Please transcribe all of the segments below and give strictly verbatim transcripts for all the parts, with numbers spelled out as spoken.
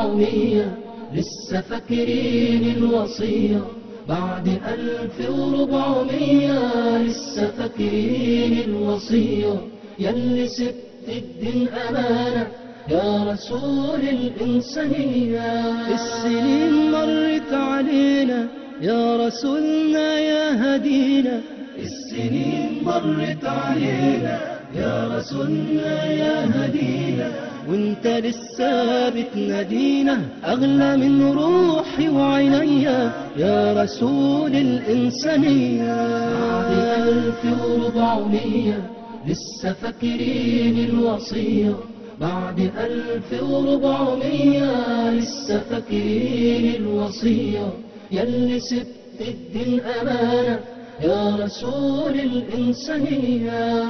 وربعمية لسه فاكرين الوصية بعد ألف وربعمية لسه فاكرين الوصية يلي سبت الدين أمانة يا رسول الإنسانية. السنين مرت علينا يا رسولنا يا هدينا، السنين مرت علينا يا رسولنا يا هدينا، وانت لسه بتنادينا أغلى من روحي وعينيا يا رسول الإنسانية. بعد ألف وربعمية لسه فاكرين الوصية بعد ألف وربعمية لسه فاكرين الوصية يلي سبت الدين أمانة يا رسول الإنسانية.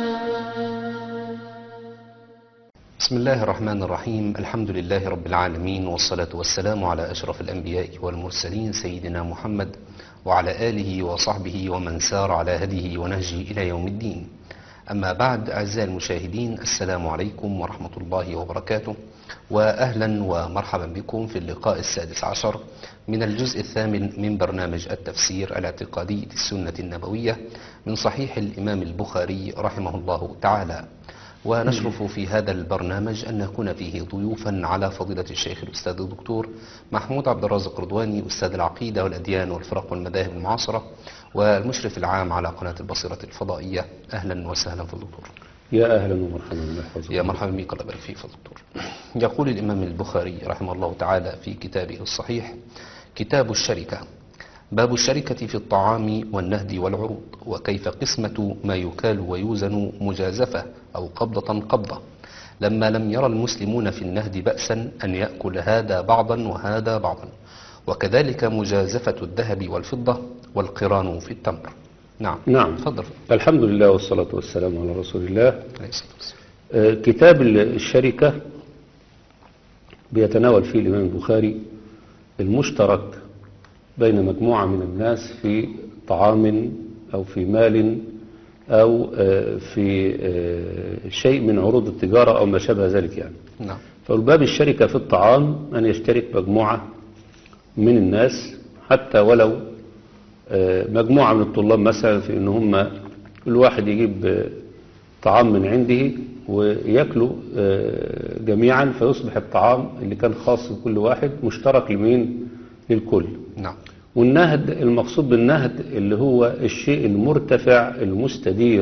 بسم الله الرحمن الرحيم. الحمد لله رب العالمين، والصلاة والسلام على أشرف الأنبياء والمرسلين سيدنا محمد وعلى آله وصحبه ومن سار على هديه ونهجه إلى يوم الدين. أما بعد، أعزائي المشاهدين، السلام عليكم ورحمة الله وبركاته، وأهلا ومرحبا بكم في اللقاء السادس عشر من الجزء الثامن من برنامج التفسير الاعتقادي للسنة النبوية من صحيح الإمام البخاري رحمه الله تعالى. ونشرف في هذا البرنامج أن نكون فيه ضيوفا على فضيلة الشيخ الأستاذ الدكتور محمود عبد الرازق رضواني، أستاذ العقيدة والأديان والفرق والمذاهب المعاصرة والمشرف العام على قناة البصيرة الفضائية. أهلا وسهلا في الدكتور. يا أهلا ومرحبا. يا مرحبا بك، الله يبارك فيك في الدكتور. يقول الإمام البخاري رحمه الله تعالى في كتابه الصحيح: كتاب الشركة، باب الشركة في الطعام والنهد والعروض، وكيف قسمة ما يكال ويوزن مجازفة أو قبضة قبضة، لما لم يرى المسلمون في النهد بأسا أن يأكل هذا بعضا وهذا بعضا، وكذلك مجازفة الذهب والفضة والقران في التمر. نعم نعم تفضل. الحمد لله والصلاة والسلام على رسول الله. عليه الصلاة والسلام. آه، كتاب الشركة بيتناول فيه الإمام البخاري المشترك بين مجموعة من الناس في طعام أو في مال أو آه، في آه، شيء من عروض التجارة أو ما شابه ذلك يعني. نعم. فالباب الشركة في الطعام أن يشترك مجموعة من الناس، حتى ولو مجموعة من الطلاب مثلا، في ان هم كل واحد يجيب طعام من عنده ويأكلوا جميعا، فيصبح الطعام اللي كان خاص بكل واحد مشترك لمين؟ للكل. نعم. والنهد، المقصود بالنهد اللي هو الشيء المرتفع المستدير.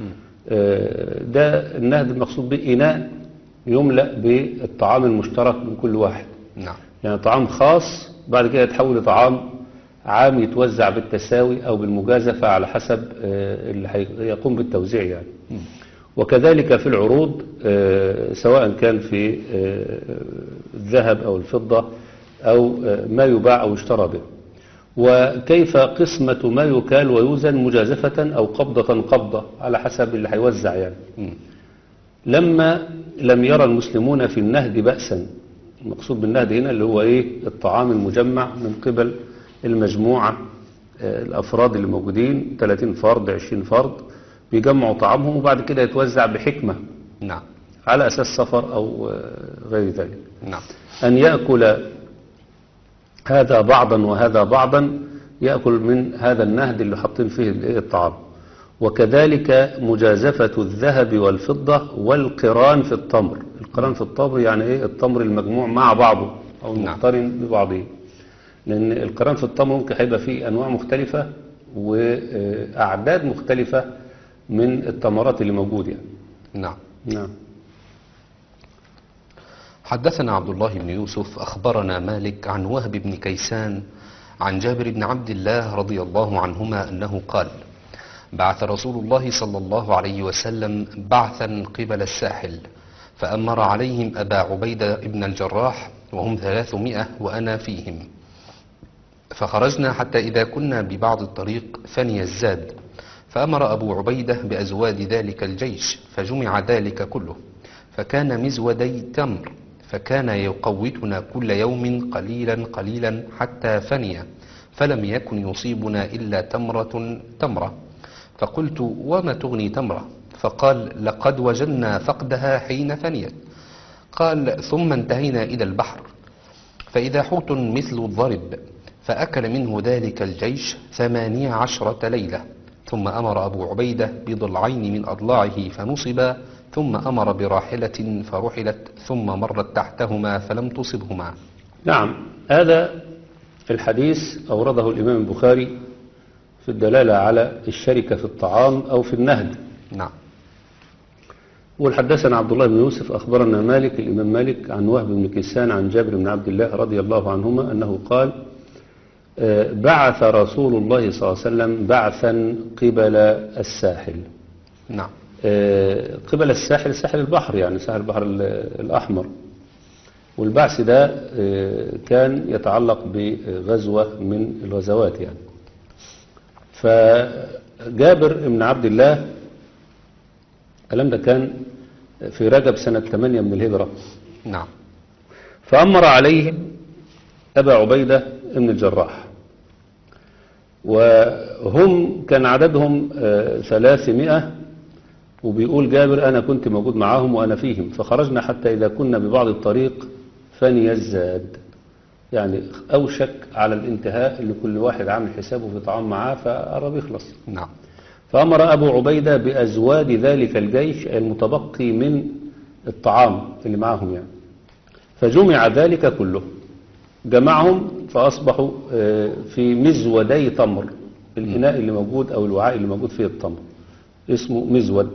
ده النهد المقصود به إناء يملأ بالطعام المشترك من كل واحد. نعم. يعني طعام خاص بعد كده يتحول لطعام عام يتوزع بالتساوي أو بالمجازفة على حسب اللي هيقوم بالتوزيع يعني. م. وكذلك في العروض، سواء كان في الذهب أو الفضة أو ما يباع أو يشترى به. وكيف قسمة ما يكال ويوزن مجازفة أو قبضة قبضة على حسب اللي هيوزع يعني. م. لما لم يرى المسلمون في النهد بأسا، المقصود بالنهد هنا اللي هو إيه؟ الطعام المجمع من قبل المجموعة، الأفراد اللي موجودين ثلاثين فرد عشرين فرد بيجمعوا طعامهم وبعد كده يتوزع بحكمة. نعم. على أساس سفر أو غير ذلك. نعم. أن يأكل هذا بعضا وهذا بعضا، يأكل من هذا النهد اللي حاطين فيه الطعام. وكذلك مجازفة الذهب والفضة والقران في التمر. القران في التمر يعني إيه؟ التمر المجموع مع بعضه أو المقترن ببعضه، لأن القران في التمر ممكن هيبقى فيه أنواع مختلفة وأعداد مختلفة من التمرات اللي موجودة يعني. نعم. نعم. حدثنا عبد الله بن يوسف أخبرنا مالك عن وهب بن كيسان عن جابر بن عبد الله رضي الله عنهما أنه قال: بعث رسول الله صلى الله عليه وسلم بعثا قبل الساحل، فأمر عليهم أبا عبيدة بن الجراح وهم ثلاثمائة وأنا فيهم، فخرجنا حتى إذا كنا ببعض الطريق فني الزاد، فأمر أبو عبيدة بأزواد ذلك الجيش، فجمع ذلك كله، فكان مزودي تمر، فكان يقوتنا كل يوم قليلا قليلا حتى فني، فلم يكن يصيبنا إلا تمرة تمرة. فقلت: وما تغني تمرة؟ فقال: لقد وجدنا فقدها حين فنيت. قال: ثم انتهينا إلى البحر، فإذا حوت مثل الضرب فأكل منه ذلك الجيش ثمانية عشرة ليلة، ثم أمر أبو عبيدة بضلعين من أضلاعه فنصبا، ثم أمر براحلة فرحلت ثم مرت تحتهما فلم تصبهما. نعم، هذا الحديث أورده الإمام البخاري في الدلالة على الشركة في الطعام أو في النهد. نعم. والحدثنا عبد الله بن يوسف أخبرنا مالك الإمام مالك عن وهب بن كيسان عن جابر بن عبد الله رضي الله عنهما أنه قال آه، بعث رسول الله صلى الله عليه وسلم بعثا قبل الساحل. نعم. آه، قبل الساحل، ساحل البحر، يعني ساحل البحر ال- الأحمر. والبعث ده آه، كان يتعلق بغزوة من الغزوات يعني. فجابر بن عبد الله الكلام ده كان في رجب سنة ثمانية من الهجرة. نعم. فأمر عليهم أبا عبيدة بن الجراح، وهم كان عددهم آه، ثلاثمائة، وبيقول جابر أنا كنت موجود معاهم وأنا فيهم، فخرجنا حتى إذا كنا ببعض الطريق فني الزاد، يعني أوشك على الانتهاء، اللي كل واحد عامل حسابه في طعام معاه فقرب يخلص. نعم. فأمر أبو عبيدة بأزواد ذلك الجيش المتبقي من الطعام اللي معهم يعني، فجمع ذلك كله، جمعهم فأصبحوا آه، في مزودي تمر، الإناء اللي موجود أو الوعاء اللي موجود فيه التمر اسمه مزود.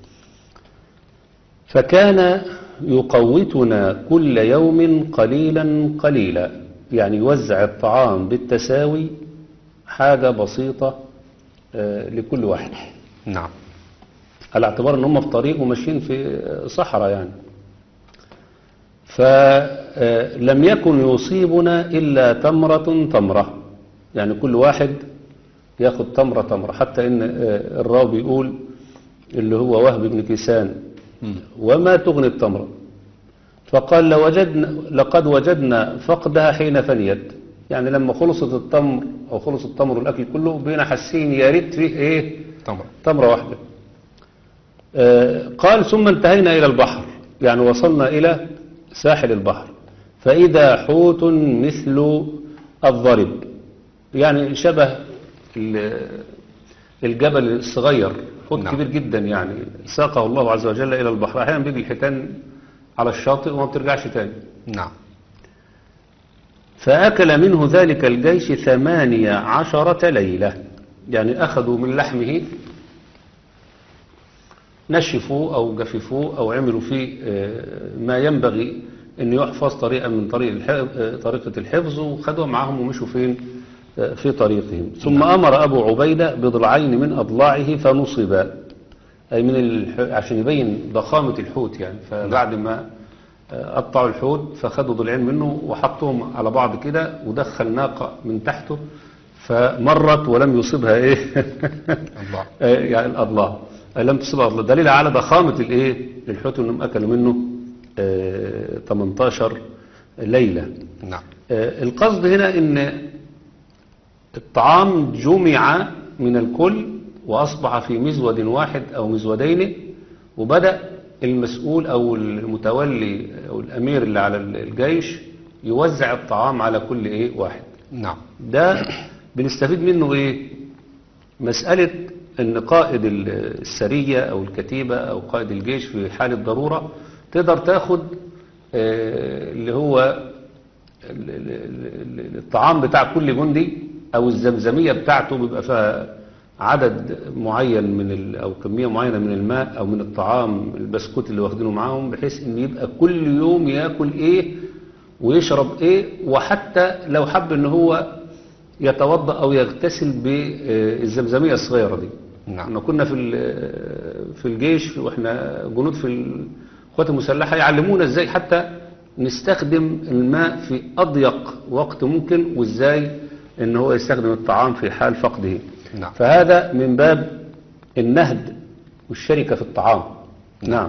فكان يقوتنا كل يوم قليلا قليلا، يعني يوزع الطعام بالتساوي، حاجة بسيطة آه، لكل واحد، نعم. على اعتبار ان هم في طريق وماشيين في صحراء يعني. فلم يكن يصيبنا إلا تمرة تمرة، يعني كل واحد ياخد تمرة تمرة، حتى ان آه، الراوي بيقول اللي هو وهب بن كيسان مم. وما تغني التمرة، فقال لوجدنا لقد وجدنا فقدها حين فنيت، يعني لما خلصت التمر او خلص التمر والاكل كله بينا حاسين يا ريت فيه ايه تمر. تمرة واحدة. آه قال ثم انتهينا الى البحر، يعني وصلنا الى ساحل البحر، فاذا حوت مثل الضرب، يعني شبه ال- الجبل الصغير، حوت نعم. كبير جدا يعني، ساقه الله عز وجل الى البحر. احيانا بيجي الحيتان على الشاطئ وما بترجعش تاني. نعم. فأكل منه ذلك الجيش ثمانية عشرة ليلة، يعني أخذوا من لحمه، نشفوه أو جففوه أو عملوا فيه آه، ما ينبغي أن يحفظ طريقة من طريق الحفظ، آه، طريقة الحفظ، وخدوا معهم ومشوا فين آه، في طريقهم. ثم أمر أبو عبيدة بضلعين من أضلاعه فنصبا، أي من الح... عشان يبين ضخامة الحوت يعني. فبعد ما قطعوا الحوت فخدوا ضلعين منه وحطوهم على بعض كده، ودخل ناقة من تحته فمرت ولم يصيبها ايه الله. يعني الاضلاع لم تصيبها اضلاع، دليل على ضخامة الايه الحوت، انهم اكلوا منه آه، ثمانية عشر ليلة. نعم. آه، القصد هنا ان الطعام جمع من الكل واصبح في مزود واحد او مزودين، وبدأ المسؤول او المتولي او الامير اللي على الجيش يوزع الطعام على كل ايه واحد. نعم. ده بنستفيد منه ايه؟ مسألة ان قائد السرية او الكتيبة او قائد الجيش في حالة ضرورة تقدر تاخد آه، اللي هو ال- ال- ال- الطعام بتاع كل جندي، او الزمزمية بتاعته بيبقى فيها عدد معين من ال او كمية معينة من الماء او من الطعام، البسكوت اللي واخدينه معاهم، بحيث ان يبقى كل يوم ياكل ايه ويشرب ايه، وحتى لو حب ان هو يتوضأ او يغتسل بالزمزمية الصغيرة دي. نعم. احنا كنا في ال- في الجيش واحنا جنود في القوات المسلحة يعلمونا ازاي حتى نستخدم الماء في اضيق وقت ممكن، وازاي ان هو يستخدم الطعام في حال فقده. نعم. فهذا من باب النهد والشركة في الطعام. نعم.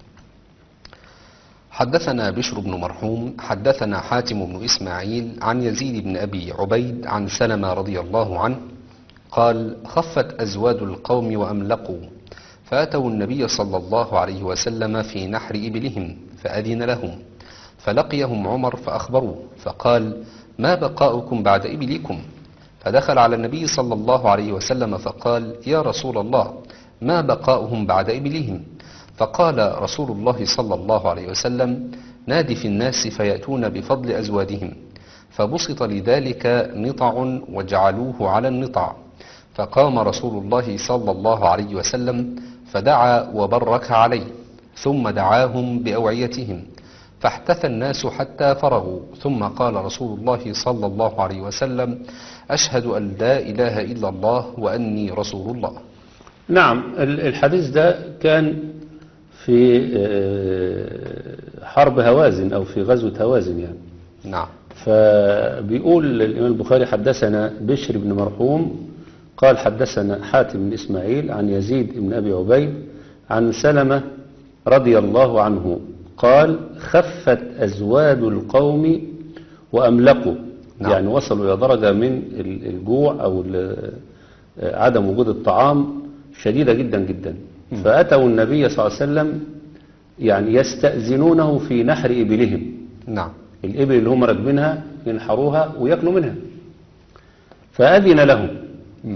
حدثنا بشر بن مرحوم حدثنا حاتم بن إسماعيل عن يزيد بن أبي عبيد عن سلمة رضي الله عنه قال خفت أزواد القوم وأملقوا، فأتوا النبي صلى الله عليه وسلم في نحر إبلهم فأذن لهم، فلقيهم عمر فأخبروه فقال: ما بقاؤكم بعد إبلكم؟ فدخل على النبي صلى الله عليه وسلم فقال: يا رسول الله، ما بقاؤهم بعد إبلهم؟ فقال رسول الله صلى الله عليه وسلم: نادي في الناس فيأتون بفضل أزوادهم. فبسط لذلك نطع وجعلوه على النطع. فقام رسول الله صلى الله عليه وسلم فدعا وبرك عليه، ثم دعاهم بأوعيتهم، فاحتث الناس حتى فرغوا، ثم قال رسول الله صلى الله عليه وسلم: أشهد أن لا إله إلا الله وأني رسول الله. نعم، الحديث ده كان في حرب هوازن أو في غزوة هوازن يعني. نعم. فبيقول الإمام البخاري: حدثنا بشر بن مرحوم قال حدثنا حاتم بن إسماعيل عن يزيد بن أبي عبيد عن سلمة رضي الله عنه قال: خفت أزواد القوم وأملقوا. نعم. يعني وصلوا إلى درجة من الجوع أو عدم وجود الطعام شديدة جدا جدا. م. فأتوا النبي صلى الله عليه وسلم يعني يستأذنونه في نحر إبلهم. نعم. الإبل اللي هم راكبينها ينحروها ويأكلوا منها، فأذن لهم. م.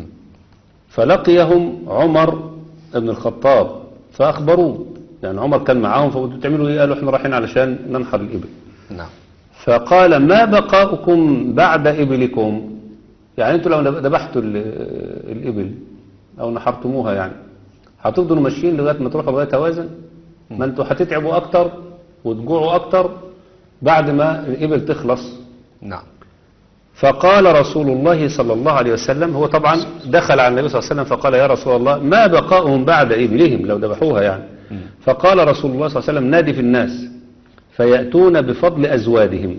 فلقيهم عمر بن الخطاب فأخبروه، يعني عمر كان معاهم، فقلتوا تعملوا إيه؟ قالوا: إحنا رايحين علشان ننحر الإبل. نعم. فقال: ما بقاؤكم بعد إبلكم؟ يعني أنتوا لو ذبحتوا الإبل أو نحرتموها يعني هتفضلوا ماشيين لغاية ما تروحوا لغاية هوازن؟ ما أنتوا هتتعبوا أكتر وتجوعوا أكتر بعد ما الإبل تخلص. نعم. فقال رسول الله صلى الله عليه وسلم، هو طبعا دخل على النبي صلى الله عليه وسلم فقال: يا رسول الله، ما بقاؤهم بعد إبلهم لو ذبحوها يعني؟ م. فقال رسول الله صلى الله عليه وسلم: نادي في الناس فيأتون بفضل أزوادهم،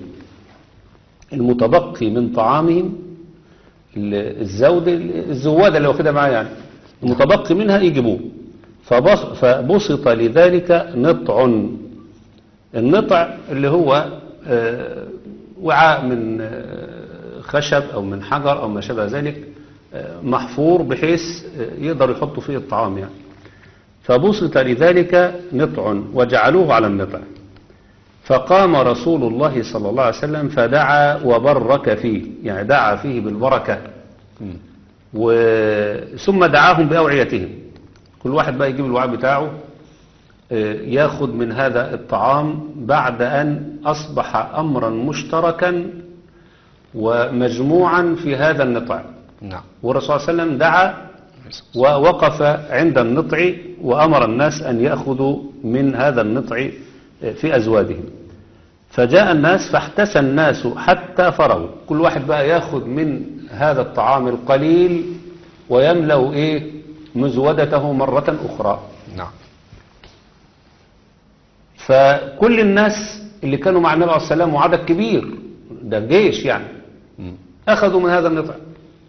المتبقي من طعامهم، الزود الزوادة اللي واخدها معاه يعني، المتبقي منها يجيبوه. فبسط لذلك نطع. النطع اللي هو وعاء من خشب أو من حجر أو ما شابه ذلك، محفور بحيث يقدر يحطوا فيه الطعام يعني. فبسط لذلك نطع وجعلوه على النطع. فقام رسول الله صلى الله عليه وسلم فدعا وبرك فيه، يعني دعا فيه بالبركة. و... ثم دعاهم بأوعيتهم، كل واحد بقى يجيب الوعاء بتاعه ياخد من هذا الطعام بعد أن أصبح أمرا مشتركا ومجموعا في هذا النطع. نعم. والرسول صلى الله عليه وسلم دعا ووقف عند النطع وأمر الناس أن يأخذوا من هذا النطع في أزوادهم. فجاء الناس فاحتسى الناس حتى فرغوا، كل واحد بقى ياخد من هذا الطعام القليل ويملأ إيه مزودته مرة أخرى. نعم. فكل الناس اللي كانوا مع النبي عليه الصلاة والسلام وعدد كبير، ده جيش يعني، م. أخذوا من هذا النطع.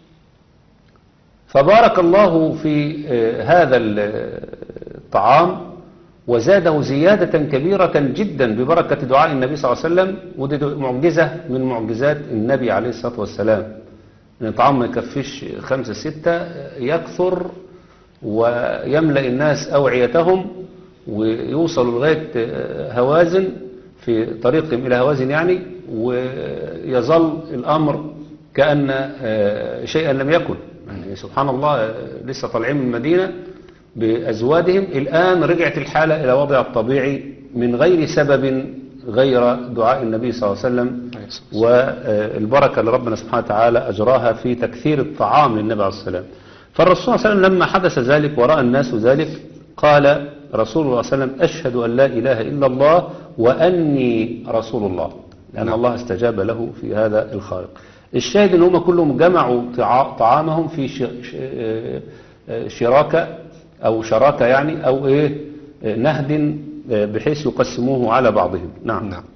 فبارك الله في هذا الطعام وزاده زيادة كبيرة جدا ببركة دعاء النبي صلى الله عليه وسلم. ودي معجزة من معجزات النبي عليه الصلاة والسلام، ان الطعام ما يكفيش خمسة ستة، يكثر ويملأ الناس أوعيتهم ويوصلوا لغاية هوازن في طريقهم إلى هوازن يعني، ويظل الأمر كأن شيئا لم يكن يعني. سبحان الله، لسه طالعين من المدينة بأزوادهم، الآن رجعت الحالة إلى وضع الطبيعي من غير سبب غير دعاء النبي صلى الله عليه وسلم والبركة اللي ربنا سبحانه وتعالى أجراها في تكثير الطعام للنبي عليه الصلاة والسلام. فالرسول صلى الله عليه وسلم لما حدث ذلك ورأى الناس ذلك قال رسول الله صلى الله عليه وسلم: أشهد أن لا إله إلا الله وأني رسول الله، لأن نعم. الله استجاب له في هذا الخارق. الشاهد ان هم كلهم جمعوا طعامهم في شراكة أو شراكة يعني أو إيه نهد بحيث يقسموه على بعضهم. نعم. نعم.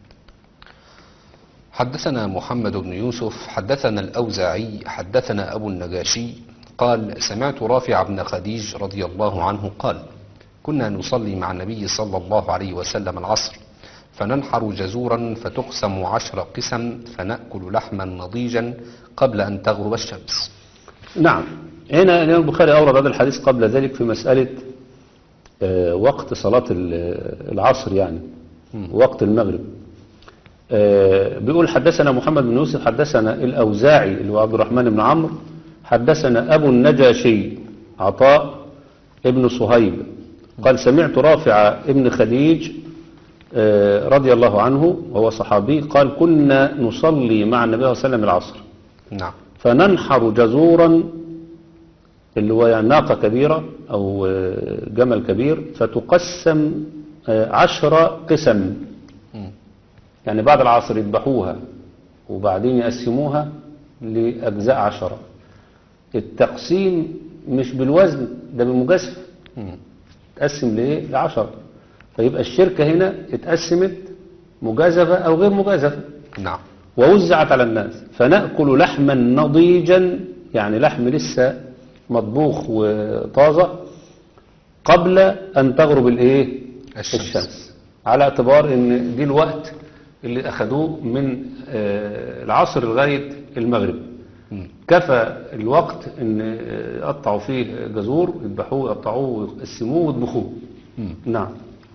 حدثنا محمد بن يوسف حدثنا الأوزاعي حدثنا أبو النجاشي قال: سمعت رافع بن خديج رضي الله عنه قال: كنا نصلي مع النبي صلى الله عليه وسلم العصر، فننحر جزورا فتقسم عشر قسم فنأكل لحما نضيجا قبل أن تغرب الشمس. نعم. هنا الإمام البخاري أورد هذا الحديث قبل ذلك في مسألة وقت صلاة العصر يعني م. وقت المغرب. آه، بيقول حدثنا محمد بن يوسف حدثنا الأوزاعي اللي هو عبد الرحمن بن عمرو حدثنا أبو النجاشي عطاء ابن صهيب قال سمعت رافع ابن خديج آه، رضي الله عنه وهو صحابي قال كنا نصلي مع النبي صلى الله عليه وسلم العصر نعم. فننحر جزورا اللي هو يعني ناقة كبيرة أو آه، جمل كبير فتقسم آه، عشر قسم، مم. يعني بعد العصر يذبحوها وبعدين يقسموها لأجزاء عشرة. التقسيم مش بالوزن ده بالمجازفة، مم. تقسم لإيه؟ لعشرة. فيبقى الشركة هنا اتقسمت مجازفة أو غير مجازفة نعم. ووزعت على الناس. فنأكل لحما نضيجا يعني لحم لسه مطبوخ وطازة قبل أن تغرب الإيه؟ الشمس. الشمس، على اعتبار ان دي الوقت اللي اخدوه من آه، العصر لغاية المغرب. مم. كفى الوقت ان آه، يقطعوا فيه جزور يذبحوه يقطعوه ويقسموه ويطبخوه. مم. نعم.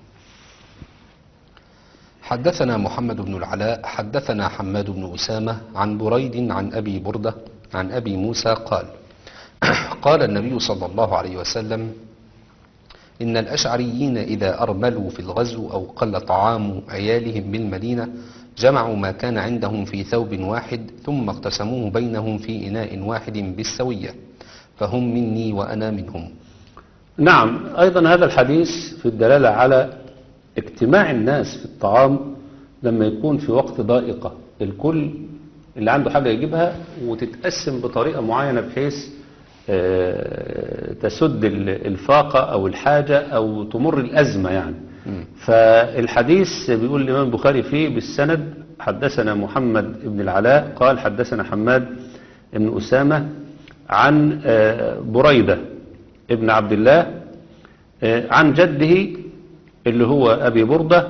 حدثنا محمد بن العلاء حدثنا حماد بن أسامة عن بريد عن أبي بردة عن أبي موسى قال قال النبي صلى الله عليه وسلم إن الأشعريين إذا أرملوا في الغزو أو قل طعام عيالهم بالمدينة جمعوا ما كان عندهم في ثوب واحد ثم اقتسموه بينهم في إناء واحد بالسوية فهم مني وأنا منهم. نعم، أيضا هذا الحديث في الدلالة على اجتماع الناس في الطعام لما يكون في وقت ضائقة، الكل اللي عنده حاجة يجيبها وتتقسم بطريقة معينة بحيث آه، تسد الفاقة أو الحاجة أو تمر الأزمة يعني. مم. فالحديث بيقول الإمام البخاري فيه بالسند حدثنا محمد بن العلاء قال حدثنا حماد بن أسامة عن آه، بريدة ابن عبد الله آه، عن جده اللي هو أبي بردة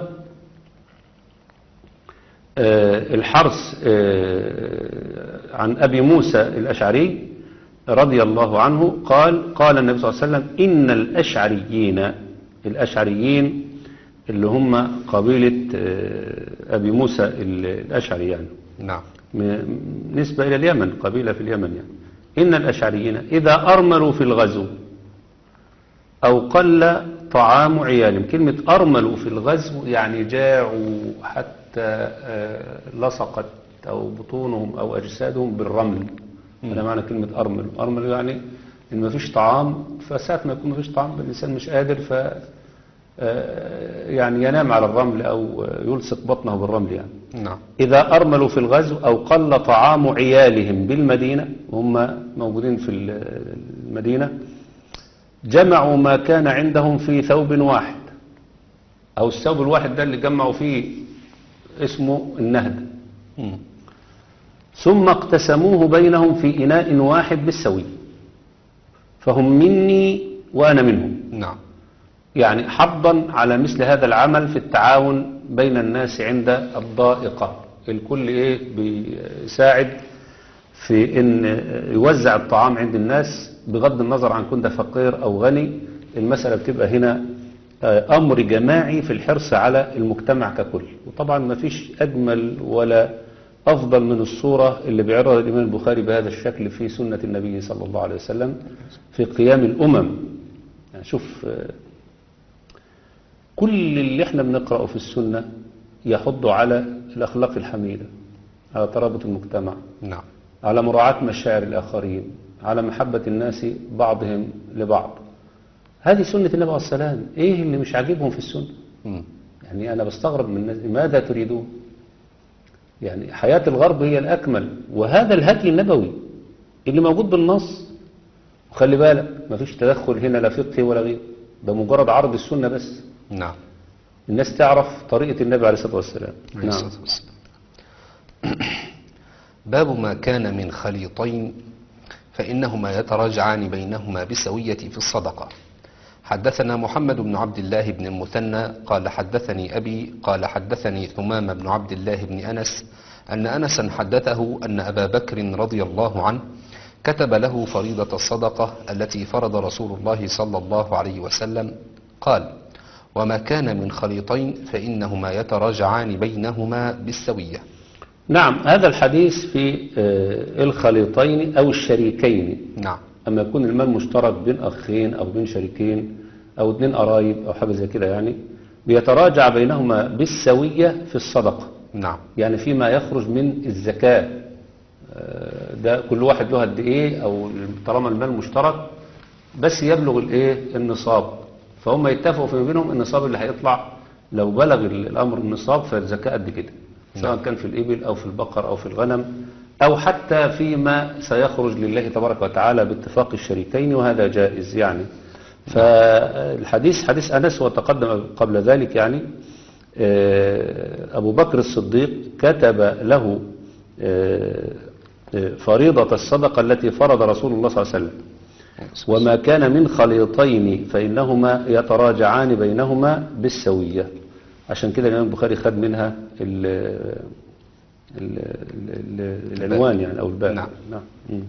آه، الحرس آه، عن أبي موسى الأشعري رضي الله عنه قال قال النبي صلى الله عليه وسلم إن الأشعريين الأشعريين اللي هم قبيلة آه، أبي موسى الأشعري يعني نعم. م- نسبة إلى اليمن، قبيلة في اليمن يعني. إن الأشعريين إذا أرملوا في الغزو أو قل طعام عيالهم. كلمة أرملوا في الغزو يعني جاعوا حتى آه، لصقت أو بطونهم أو أجسادهم بالرمل. هذا معنى كلمة أرمل. أرمل يعني إن ما فيش طعام، فساعة ما يكون ما فيش طعام الإنسان مش قادر ف آه، يعني ينام على الرمل أو يلصق بطنه بالرمل يعني. نعم. إذا أرملوا في الغزو أو قل طعام عيالهم بالمدينة وهم موجودين في المدينة جمعوا ما كان عندهم في ثوب واحد، أو الثوب الواحد ده اللي جمعوا فيه اسمه النهد، مم. ثم اقتسموه بينهم في إناء واحد بالسوي فهم مني وأنا منهم. نعم. يعني حظا على مثل هذا العمل في التعاون بين الناس عند الضائقة. الكل إيه بيساعد في إن يوزع الطعام عند الناس بغض النظر عن كنت فقير أو غني. المسألة بتبقى هنا أمر جماعي في الحرص على المجتمع ككل. وطبعا ما فيش أجمل ولا أفضل من الصورة اللي بيعرضها الإمام البخاري بهذا الشكل في سنة النبي صلى الله عليه وسلم في قيام الأمم. يعني شوف كل اللي احنا بنقرأه في السنة يحض على الأخلاق الحميدة، على ترابط المجتمع، نعم. على مراعاة مشاعر الآخرين، على محبة الناس بعضهم لبعض. هذه سنة النبي عليه السلام. ايه اللي مش عاجبهم في السنة؟ مم. يعني أنا بستغرب من الناس، ماذا تريدون؟ يعني حياة الغرب هي الأكمل، وهذا الهدي النبوي اللي موجود بالنص. وخلي بالك مفيش تدخل هنا لا فقهي ولا غير، ده مجرد عرض السنة بس. نعم. الناس تعرف طريقة النبي عليه الصلاة والسلام. عليه الصلاة والسلام. باب ما كان من خليطين فإنهما يتراجعان بينهما بسوية في الصدقة. حدثنا محمد بن عبد الله بن المثنى قال حدثني أبي قال حدثني ثمام بن عبد الله بن أنس أن أنسا حدثه أن أبا بكر رضي الله عنه كتب له فريضة الصدقة التي فرض رسول الله صلى الله عليه وسلم. قال وما كان من خليطين فإنهما يتراجعان بينهما بالسوية. نعم، هذا الحديث في آه، الخليطين أو الشريكين. نعم. أما يكون المال مشترك بين أخين أو بين شريكين أو اتنين قرايب أو حاجة زي كده، يعني بيتراجع بينهما بالسوية في الصدقة. نعم. يعني فيما يخرج من الزكاة، آه، ده كل واحد له قد إيه، أو طالما المال مشترك بس يبلغ الإيه النصاب، فهم يتفقوا في بينهم النصاب اللي هيطلع لو بلغ الأمر النصاب فالزكاة قد كده، سواء كان في الإبل أو في البقر أو في الغنم أو حتى فيما سيخرج لله تبارك وتعالى باتفاق الشريكين، وهذا جائز يعني. فالحديث حديث أنس وتقدم قبل ذلك، يعني أبو بكر الصديق كتب له فريضة الصدقة التي فرض رسول الله صلى الله عليه وسلم، وما كان من خليطين فإنهما يتراجعان بينهما بالسوية. عشان كده الإمام البخاري خد منها ال ال ال العنوان يعني أو الباب. نعم. نعم.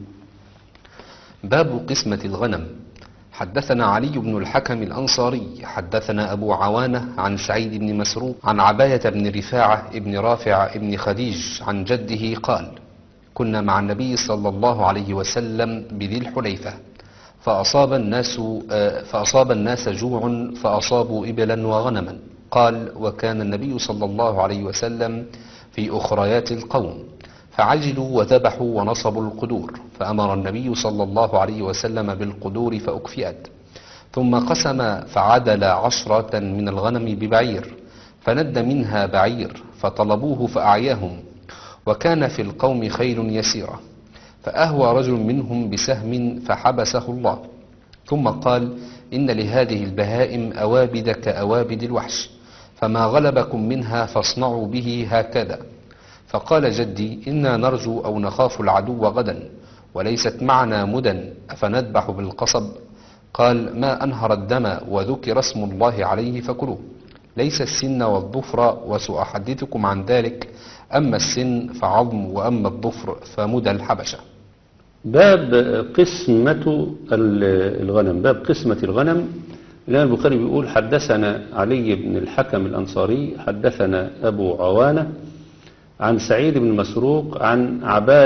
باب قسمة الغنم. حدثنا علي بن الحكم الأنصاري حدثنا أبو عوانة عن سعيد بن مسروق عن عباية بن رفاعة بن رافع بن خديج عن جده قال: كنا مع النبي صلى الله عليه وسلم بذي الحليفة فأصاب الناس فأصاب الناس جوع فأصابوا إبلا وغنما. قال: وكان النبي صلى الله عليه وسلم في أخريات القوم فعجلوا وذبحوا ونصبوا القدور، فأمر النبي صلى الله عليه وسلم بالقدور فأكفئت، ثم قسم فعدل عشرة من الغنم ببعير، فند منها بعير فطلبوه فأعياهم، وكان في القوم خيل يسيرة، فأهوى رجل منهم بسهم فحبسه الله، ثم قال: إن لهذه البهائم أوابد كأوابد الوحش، فما غلبكم منها فاصنعوا به هكذا. فقال جدي: إنا نرجو أو نخاف العدو غدا وليست معنا مدن، أفنذبح بالقصب؟ قال: ما أنهر الدم وذكر اسم الله عليه فكلوه، ليس السن والظفر، وسأحدثكم عن ذلك، أما السن فعظم وأما الظفر فمدى الحبشة. باب قسمة الغنم. باب قسمة الغنم. الإمام البخاري بيقول: حدثنا علي بن الحكم الأنصاري حدثنا أبو عوانة عن سعيد بن مسروق عن عبا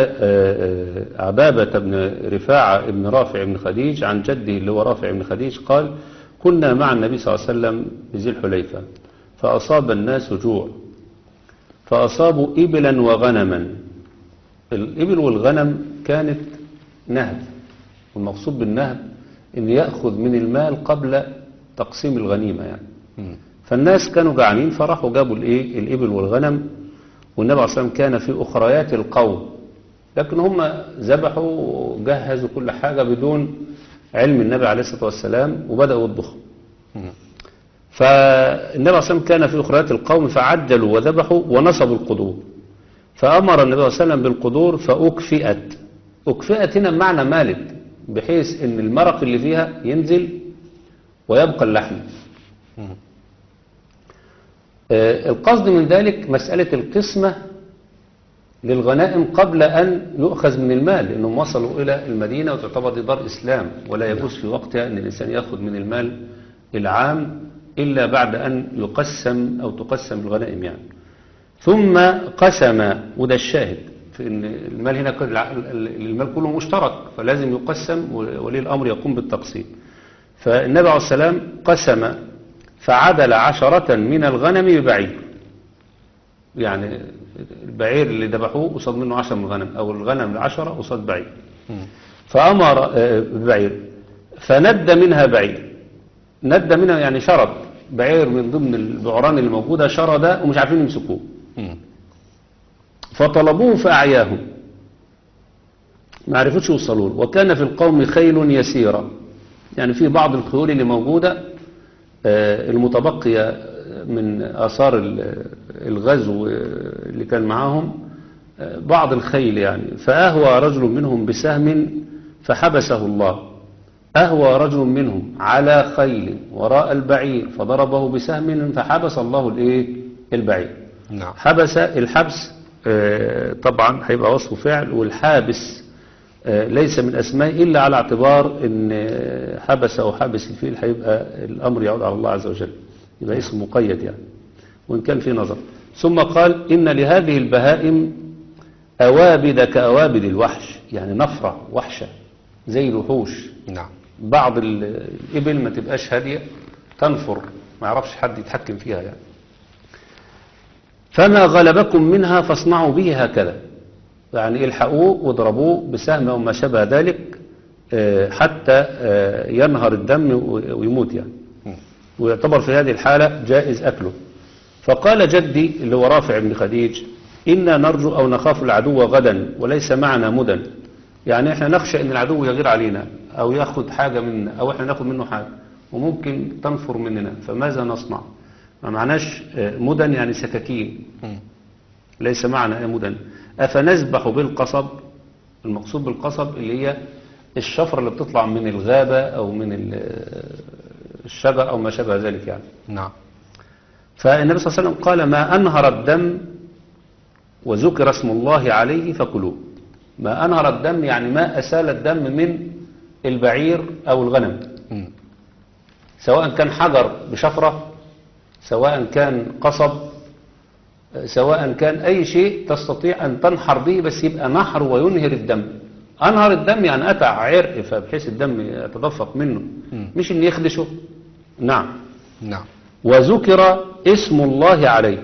عبابة بن رفاعة بن رافع بن خديج عن جده اللي هو رافع بن خديج قال: كنا مع النبي صلى الله عليه وسلم بذي الحليفة فأصاب الناس جوع فأصابوا إبلا وغنما. الإبل والغنم كانت نهب، والمقصود بالنهب إن يأخذ من المال قبل تقسيم الغنيمة يعني. فالناس كانوا جعانين فراحوا جابوا الإيه الإبل والغنم، والنبي عليه الصلاة والسلام كان في أخريات القوم، لكن هم ذبحوا وجهزوا كل حاجة بدون علم النبي عليه الصلاة والسلام وبدأوا يطبخوا. فالنبي عليه الصلاة والسلام كان في أخريات القوم فعجلوا وذبحوا ونصبوا القدور، فأمر النبي عليه الصلاة والسلام بالقدور فأكفئت. أكفئت هنا بمعنى مالت، بحيث ان المرق اللي فيها ينزل ويبقى اللحم. آه القصد من ذلك مسألة القسمة للغنائم قبل أن يؤخذ من المال، لأنهم وصلوا إلى المدينة وتعتبر دي دار إسلام، ولا يجوز في وقتها أن الإنسان يأخذ من المال العام إلا بعد أن يقسم أو تقسم الغنائم يعني. ثم قسم، وده الشاهد في ان المال هنا المال كله مشترك، فلازم يقسم ولي الأمر يقوم بالتقسيم. فالنبي عليه السلام قسم فعدل عشرة من الغنم ببعير، يعني البعير اللي ذبحوه قصاد منه عشر من الغنم، أو الغنم العشرة قصاد بعير. فأمر ببعير فند منها بعير، ند منها يعني شرد بعير من ضمن البعران اللي موجودة، شرد ومش عارفين يمسكوه، فطلبوه فأعياهم، ما عرفتش يوصلون. وكان في القوم خيل يسيرة، يعني في بعض الخيول اللي موجودة المتبقية من آثار الغزو اللي كان معاهم، بعض الخيل يعني. فأهوى رجل منهم بسهم فحبسه الله، أهوى رجل منهم على خيل وراء البعير فضربه بسهم فحبس الله الايه البعير. نعم. حبس، الحبس طبعا هيبقى وصف فعل، والحابس ليس من أسماء إلا على اعتبار ان حبس أو حابس الفيل هيبقى الأمر يعود على الله عز وجل، يبقى اسم مقيد يعني، وإن كان في نظر. ثم قال إن لهذه البهائم أوابد كأوابد الوحش، يعني نفرة وحشة زي الوحوش. نعم. بعض الإبل ما تبقاش هادية تنفر، ما يعرفش حد يتحكم فيها يعني. فما غلبكم منها فاصنعوا به هكذا، يعني الحقوه واضربوه بسهم أو ما شابه ذلك حتى ينهر الدم ويموت يعني، ويعتبر في هذه الحالة جائز أكله. فقال جدي اللي هو رافع بن خديج إنا نرجو أو نخاف العدو غدا وليس معنا مدن، يعني احنا نخشى ان العدو يغير علينا او ياخد حاجة منا او احنا ناخد منه حاجة وممكن تنفر مننا، فماذا نصنع؟ ما معناش مدن يعني سكاكين، ليس معنا مدن. أفنذبح بالقصب، المقصود بالقصب اللي هي الشفرة اللي بتطلع من الغابة أو من الشجر أو ما شابه ذلك يعني. نعم. فالنبي صلى الله عليه وسلم قال ما أنهر الدم وذكر اسم الله عليه فكلوه. ما أنهر الدم يعني ما أسال الدم من البعير أو الغنم، م. سواء كان حجر بشفرة، سواء كان قصب، سواء كان أي شيء تستطيع أن تنحر به، بس يبقى نحر وينهر الدم. أنهر الدم يعني أتع عرق فبحيث الدم يتدفق منه، م. مش إن يخدشه. نعم. نعم. وذكر اسم الله عليه،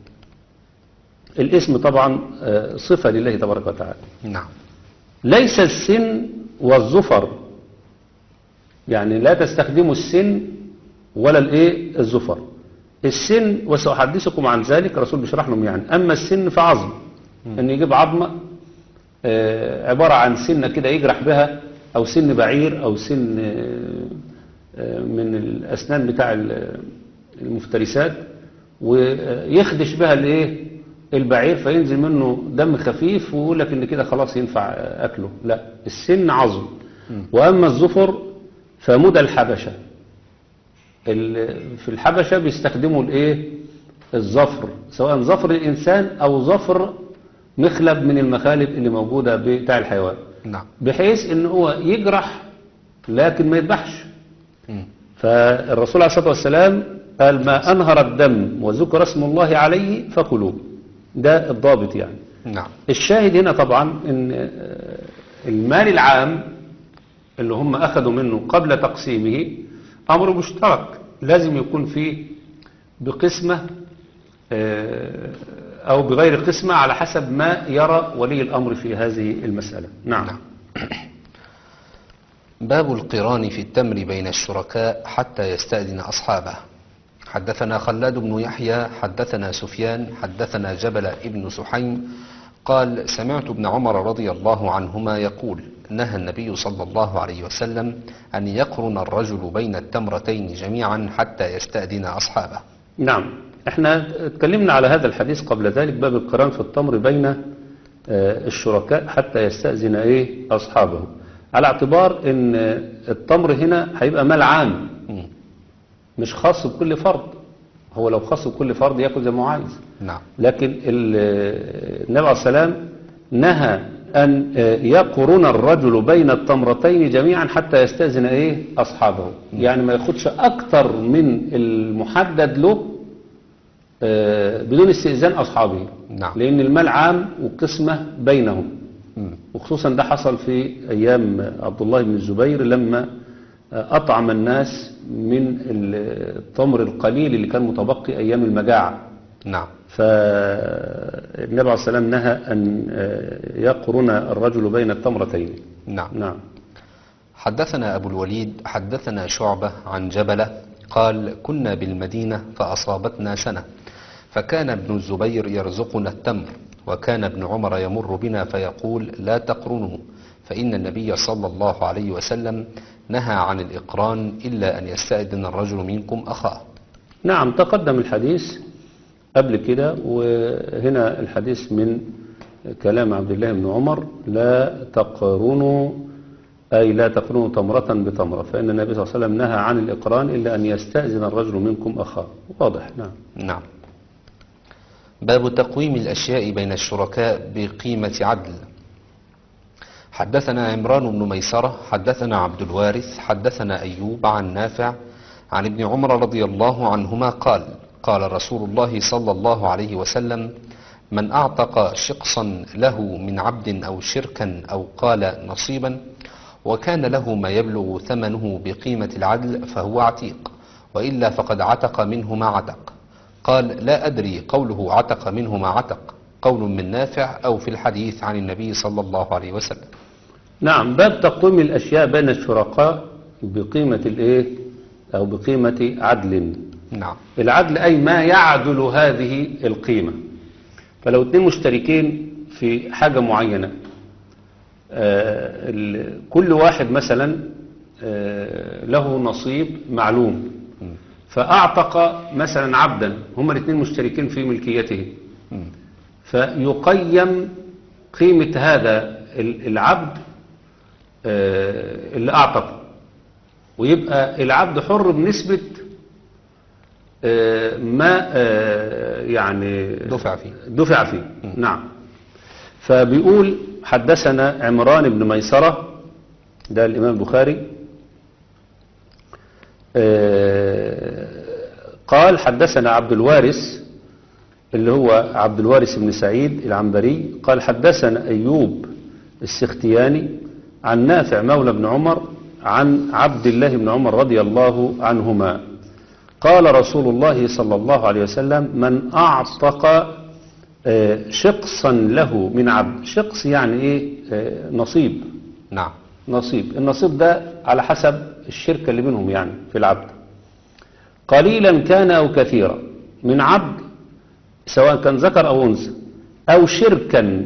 الاسم طبعا صفة لله تبارك وتعالى. نعم. ليس السن والظفر، يعني لا تستخدموا السن ولا الايه الظفر. السن وسأحدثكم عن ذلك، الرسول بيشرح لهم يعني. أما السن فعظم، ان يجيب عظمة عبارة عن سنة كده يجرح بها، أو سن بعير، أو سن من الأسنان بتاع المفترسات، ويخدش بها الايه البعير فينزل منه دم خفيف ويقول لك ان كده خلاص ينفع اكله. لا، السن عظم. واما الظفر فمدى الحبشة، في الحبشة بيستخدموا الايه الظفر، سواء ظفر الانسان او ظفر مخلب من المخالب اللي موجودة بتاع الحيوان. نعم. بحيث ان هو يجرح لكن ما يذبحش. فالرسول عليه الصلاة والسلام قال ما أنهر الدم وذكر اسم الله عليه فكلوه، ده الضابط يعني. نعم. الشاهد هنا طبعا ان المال العام اللي هم أخذوا منه قبل تقسيمه أمر مشترك، لازم يكون فيه بقسمة أو بغير قسمة على حسب ما يرى ولي الأمر في هذه المسألة. نعم. نعم. باب القران في التمر بين الشركاء حتى يستأذن أصحابه. حدثنا خلاد بن يحيى حدثنا سفيان حدثنا جبل ابن سحيم قال سمعت ابن عمر رضي الله عنهما يقول نهى النبي صلى الله عليه وسلم أن يقرن الرجل بين التمرتين جميعا حتى يستأذن أصحابه. نعم، احنا اتكلمنا على هذا الحديث قبل ذلك، باب القران في التمر بين الشركاء حتى يستأذن ايه أصحابه، على اعتبار ان التمر هنا هيبقى مال عام مش خاص بكل فرد. هو لو خاص بكل فرد ياكل زي ما هو عايز. نعم. لكن النبي عليه السلام نهى أن يقرن الرجل بين التمرتين جميعا حتى يستأذن ايه أصحابه، يعني ما ياخدش أكتر من المحدد له بدون استئذان أصحابه. نعم. لأن المال عام وقسمة بينهم، وخصوصا ده حصل في أيام عبد الله بن الزبير لما أطعم الناس من التمر القليل اللي كان متبقي أيام المجاعة. نعم. فالنبي عليه السلام نهى أن يقرن الرجل بين التمرتين. نعم. نعم. حدثنا أبو الوليد حدثنا شعبة عن جبلة قال كنا بالمدينة فأصابتنا سنة فكان ابن الزبير يرزقنا التمر وكان ابن عمر يمر بنا فيقول لا تقرنوا فإن النبي صلى الله عليه وسلم نهى عن الإقران إلا أن يستأذن الرجل منكم أخاه. نعم، تقدم الحديث قبل كده، وهنا الحديث من كلام عبد الله بن عمر لا تقرنوا، أي لا تقرنوا تمرة بتمرة، فإن النبي صلى الله عليه وسلم نهى عن الإقران إلا أن يستأذن الرجل منكم أخاه. واضح. نعم. نعم. باب تقويم الأشياء بين الشركاء بقيمة عدل. حدثنا عمران بن ميسرة حدثنا عبد الوارث حدثنا أيوب عن نافع عن ابن عمر رضي الله عنهما قال قال رسول الله صلى الله عليه وسلم من أعتق شقصا له من عبد أو شركا أو قال نصيبا وكان له ما يبلغ ثمنه بقيمة العدل فهو عتيق، وإلا فقد عتق منه ما عتق. قال لا أدري قوله عتق منه ما عتق قول من نافع أو في الحديث عن النبي صلى الله عليه وسلم. نعم، باب تقويم الأشياء بين الشركاء بقيمة الإيه أو بقيمة عدل. نعم. العدل أي ما يعدل هذه القيمة. فلو اثنين مشتركين في حاجة معينة، آه كل واحد مثلا آه له نصيب معلوم، فأعتق مثلا عبدا، هما الاثنين مشتركين في ملكيته، فيقيم قيمة هذا العبد آه اللي أعتق، ويبقى العبد حر بنسبة آه ما آه يعني دفع فيه دفع فيه م. نعم. فبيقول حدثنا عمران بن ميسرة، ده الإمام البخاري، آه قال حدثنا عبد الوارث اللي هو عبد الوارث بن سعيد العنبري، قال حدثنا أيوب السختياني عن نافع مولى بن عمر عن عبد الله بن عمر رضي الله عنهما قال رسول الله صلى الله عليه وسلم من أعتق شقصا له من عبد. شقص يعني ايه؟ نصيب. نعم. نصيب. النصيب ده على حسب الشركة اللي بينهم يعني في العبد، قليلا كان أو كثيرا، من عبد سواء كان ذكر أو أنثى، أو شركا.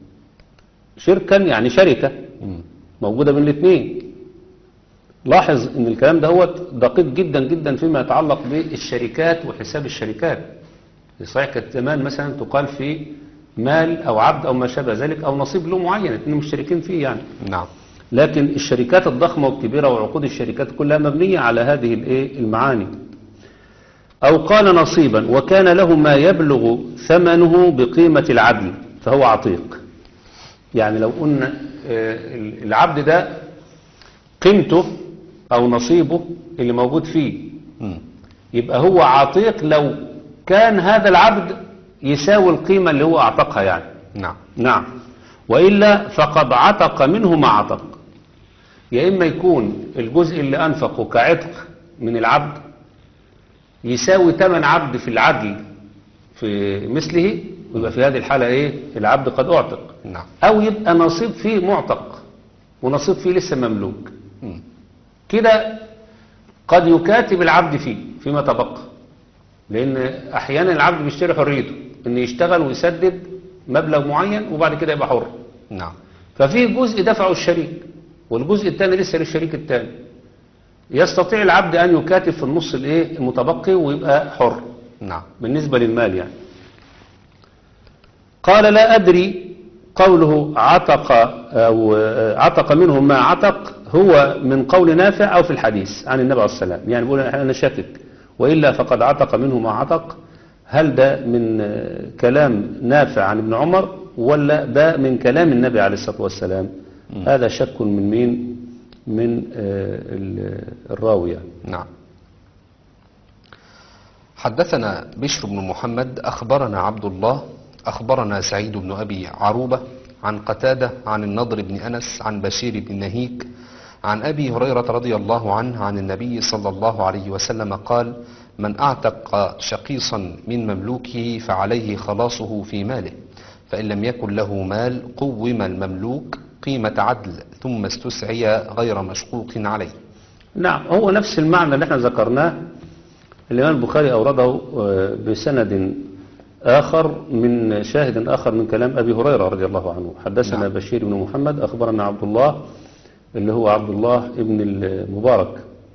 شركا يعني شركة موجودة بين الاثنين. لاحظ ان الكلام ده هو دقيق جدا جدا فيما يتعلق بالشركات وحساب الشركات. صحيح كانت زمان مثلا تقال في مال او عبد او ما شابه ذلك او نصيب له معين اثنين مشتركين فيه يعني. نعم. لكن الشركات الضخمة والكبيرة وعقود الشركات كلها مبنية على هذه الايه المعاني. او قال نصيبا وكان له ما يبلغ ثمنه بقيمة العدل فهو عتيق. يعني لو قلنا العبد ده قيمته او نصيبه اللي موجود فيه م. يبقى هو عتيق لو كان هذا العبد يساوي القيمة اللي هو اعتقها يعني. نعم. نعم. وإلا فقد عتق منه ما عتق. يا إما يكون الجزء اللي أنفقه كعتق من العبد يساوي ثمن عبد في العدل في مثله، ويبقى في هذه الحالة إيه العبد قد أعتق. نعم. أو يبقى نصيب فيه معتق ونصيب فيه لسه مملوك كده، قد يكاتب العبد فيه فيما تبقى، لأن أحيانا العبد بيشتري حريته إن يشتغل ويسدد مبلغ معين وبعد كده يبقى حر. نعم. ففي جزء دفعه الشريك والجزء الثاني لسه للشريك الثاني، يستطيع العبد أن يكاتب في النص الايه المتبقي ويبقى حر. نعم. بالنسبة للمال يعني. قال لا أدري قوله عتق أو عتق منه ما عتق هو من قول نافع أو في الحديث عن النبي عليه السلام، يعني بيقول أنا شاكك، وإلا فقد عتق منه ما عتق. هل ده من كلام نافع عن ابن عمر ولا ده من كلام النبي عليه الصلاة والسلام؟ م. هذا شك من مين؟ من الراوي يعني. نعم. حدثنا بشر بن محمد أخبرنا عبد الله أخبرنا سعيد بن أبي عروبة عن قتادة عن النضر بن أنس عن بشير بن نهيك عن أبي هريرة رضي الله عنه عن النبي صلى الله عليه وسلم قال من أعتق شقيصا من مملوكه فعليه خلاصه في ماله، فإن لم يكن له مال قوم المملوك قيمة عدل ثم استسعي غير مشقوق عليه. نعم، هو نفس المعنى اللي احنا ذكرناه الإمام البخاري أورده بسند آخر من شاهد آخر من كلام أبي هريرة رضي الله عنه. حدثنا نعم. بشير بن محمد أخبرنا عبد الله اللي هو عبد الله ابن المبارك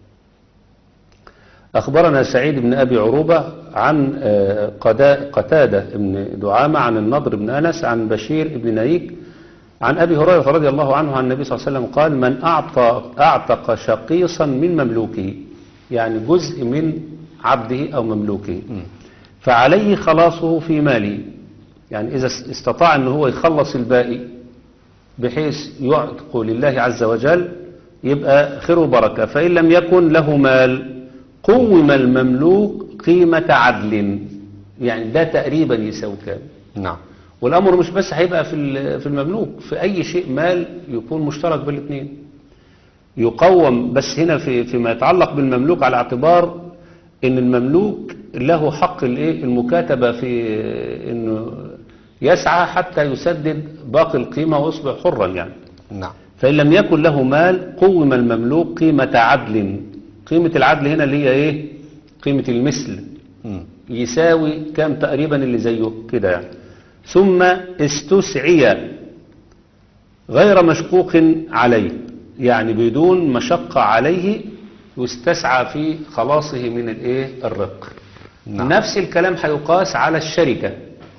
أخبرنا سعيد بن أبي عروبة عن قتادة بن دعامة عن النضر بن أنس عن بشير بن نهيك عن أبي هريرة رضي الله عنه عن النبي صلى الله عليه وسلم قال من أعطى أعتق شقيصا من مملوكه، يعني جزء من عبده أو مملوكه، فعليه خلاصه في ماله، يعني إذا استطاع أنه هو يخلص الباقي بحيث يعتق لله عز وجل يبقى خير وبركة. فإن لم يكن له مال قوم المملوك قيمة عدل، يعني ده تقريبا يساوي كام. نعم. والأمر مش بس هيبقى في في المملوك، في أي شيء مال يكون مشترك بالاثنين يقوم، بس هنا في فيما يتعلق بالمملوك على اعتبار ان المملوك له حق الايه المكاتبة في انه يسعى حتى يسدد باقي القيمة ويصبح حرا يعني. نعم. فإن لم يكن له مال قوم المملوك قيمة عدل. قيمة العدل هنا اللي هي ايه؟ قيمة المثل. مم. يساوي كام تقريبا اللي زيه كده يعني. ثم استسعي غير مشقوق عليه، يعني بدون مشقة عليه يستسعى في خلاصه من الايه الرق. نعم. نفس الكلام هيقاس على الشركة